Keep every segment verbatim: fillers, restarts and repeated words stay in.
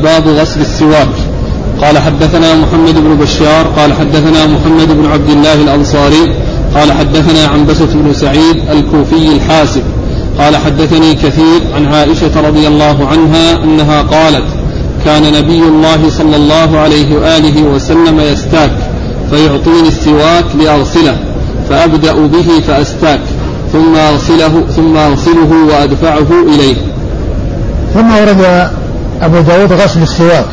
باب غسل السواك. قال حدثنا محمد بن بشار قال حدثنا محمد بن عبد الله الأنصاري قال حدثنا عنبسة بن سعيد الكوفي الحاسب قال حدثني كثير عن عائشة رضي الله عنها أنها قالت كان نبي الله صلى الله عليه وآله وسلم يستاك فيعطيني السواك لأغسله فأبدأ به فأستاك ثم أغسله, ثم أغسله وأدفعه إليه. ثم ورد أبو داود غسل السواك.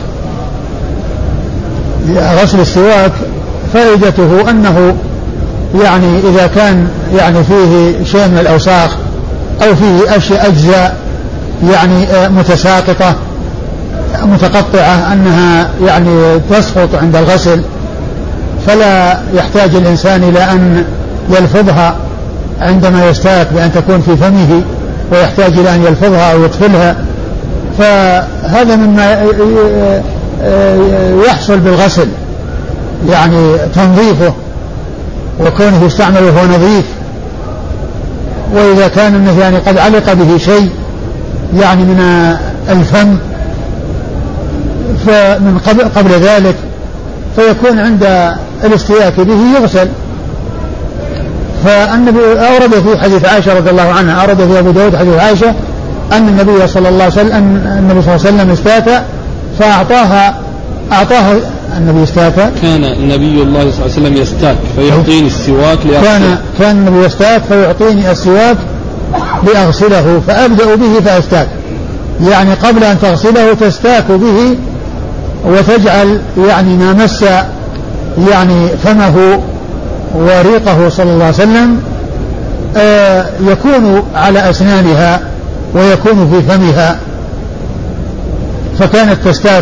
غسل السواك فائدته أنه يعني إذا كان يعني فيه شيء من الأوساخ أو فيه أشياء أجزاء يعني متساقطة متقطعة أنها يعني تسقط عند الغسل فلا يحتاج الإنسان إلى أن يلفظها عندما يستاك بأن تكون في فمه ويحتاج إلى أن يلفظها أو يدخلها، فهذا مما يحصل بالغسل يعني تنظيفه وكونه يستعمل وهو نظيف. وإذا كان أنه يعني قد علق به شيء يعني من الفم فمن قبل, قبل ذلك فيكون عند الاستياك به يغسل. فالنبي أورد في حديث عائشة رضي الله عنها أورد في أبو داود حديث عائشة أن النبي صلى الله عليه وسلم أن النبي صلى الله عليه وسلم استاك فأعطاها أعطاها النبي استاك كان النبي الله صلى الله عليه وسلم يستاك فيعطيني السواك لأغسله كان كان النبي يستاك فيعطيني السواك لأغسله فأبدأ به فأستاك، يعني قبل أن تغسله تستاك به وتجعل يعني ما مس يعني فمه وريقه صلى الله عليه وسلم آه يكون على أسنانها ويكون في فمها، فكانت تستاك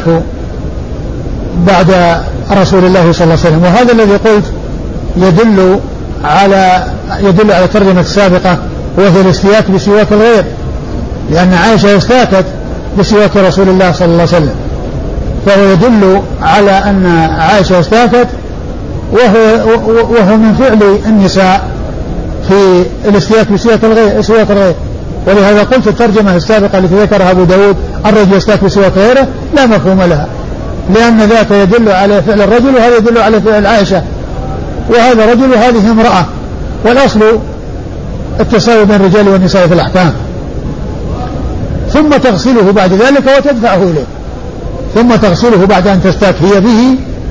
بعد رسول الله صلى الله عليه وسلم. وهذا الذي قلت يدل على يدل على الترجمة السابقة وهي الاستياك بسواك الغير، لأن عائشة استاكت بسواك رسول الله صلى الله عليه وسلم، فهو يدل على أن عائشة استاكت وهو, وهو من فعل النساء في الاستياك بسواك الغير, سواك الغير. ولهذا قلت الترجمة السابقة التي ذكرها أبو داود الرجل يستاك بسواك غيره لا مفهوم لها، لأن ذاك يدل على فعل الرجل وهذا يدل على فعل عائشة، وهذا رجل وهذه امرأة، والأصل التساوي بين الرجال والنساء في الأحكام. ثم تغسله بعد ذلك وتدفعه إليه، ثم تغسله بعد أن تستاك هي به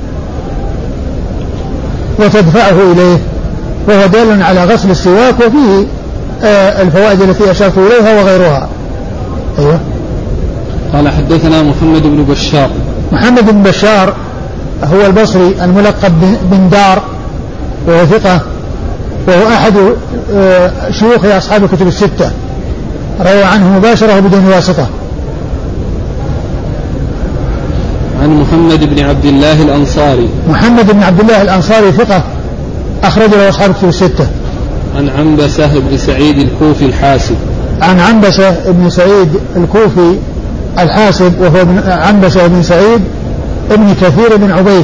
وتدفعه إليه، وهو دال على غسل السواك وفيه آه الفوائد التي أشرت إليها وغيرها. أيوة. قال حدثنا محمد بن بشار. محمد بن بشار هو البصري الملقب بن دار وهو ثقة، وهو أحد آه شيوخ أصحاب الكتب الستة، روى عنه مباشرة بدون واسطة. عن محمد بن عبد الله الأنصاري. محمد بن عبد الله الأنصاري ثقة أخرج له أصحاب الكتب الستة. عن عنبسة بن سعيد الكوفي الحاسب. عن عنبسة بن سعيد الكوفي الحاسب وهو عنبسة بن سعيد ابن كثير بن عبيد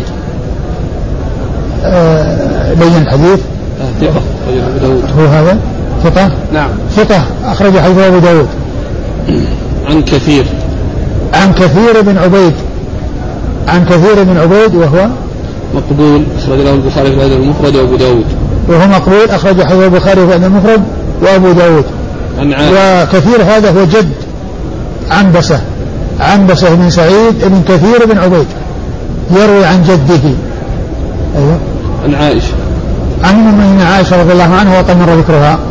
آه بين الحديث آه ثقة أبو داود. هو هذا ثقة نعم ثقة أخرج حديث أبو داود. عن كثير عن كثير بن عبيد عن كثير بن عبيد وهو مقبول أخرج له البخاري في الأدب المفرد وأبو داود. وهو مقبول أخرج حديث البخاري في الأدب المفرد وأبو داود. وكثير هذا هو جد عنبسة عنبسة بن سعيد بن كثير بن عبيد يروي عن جده. أيوة. عن عائشة عن أم عائشة رضي الله عنها وقد مر ذكرها.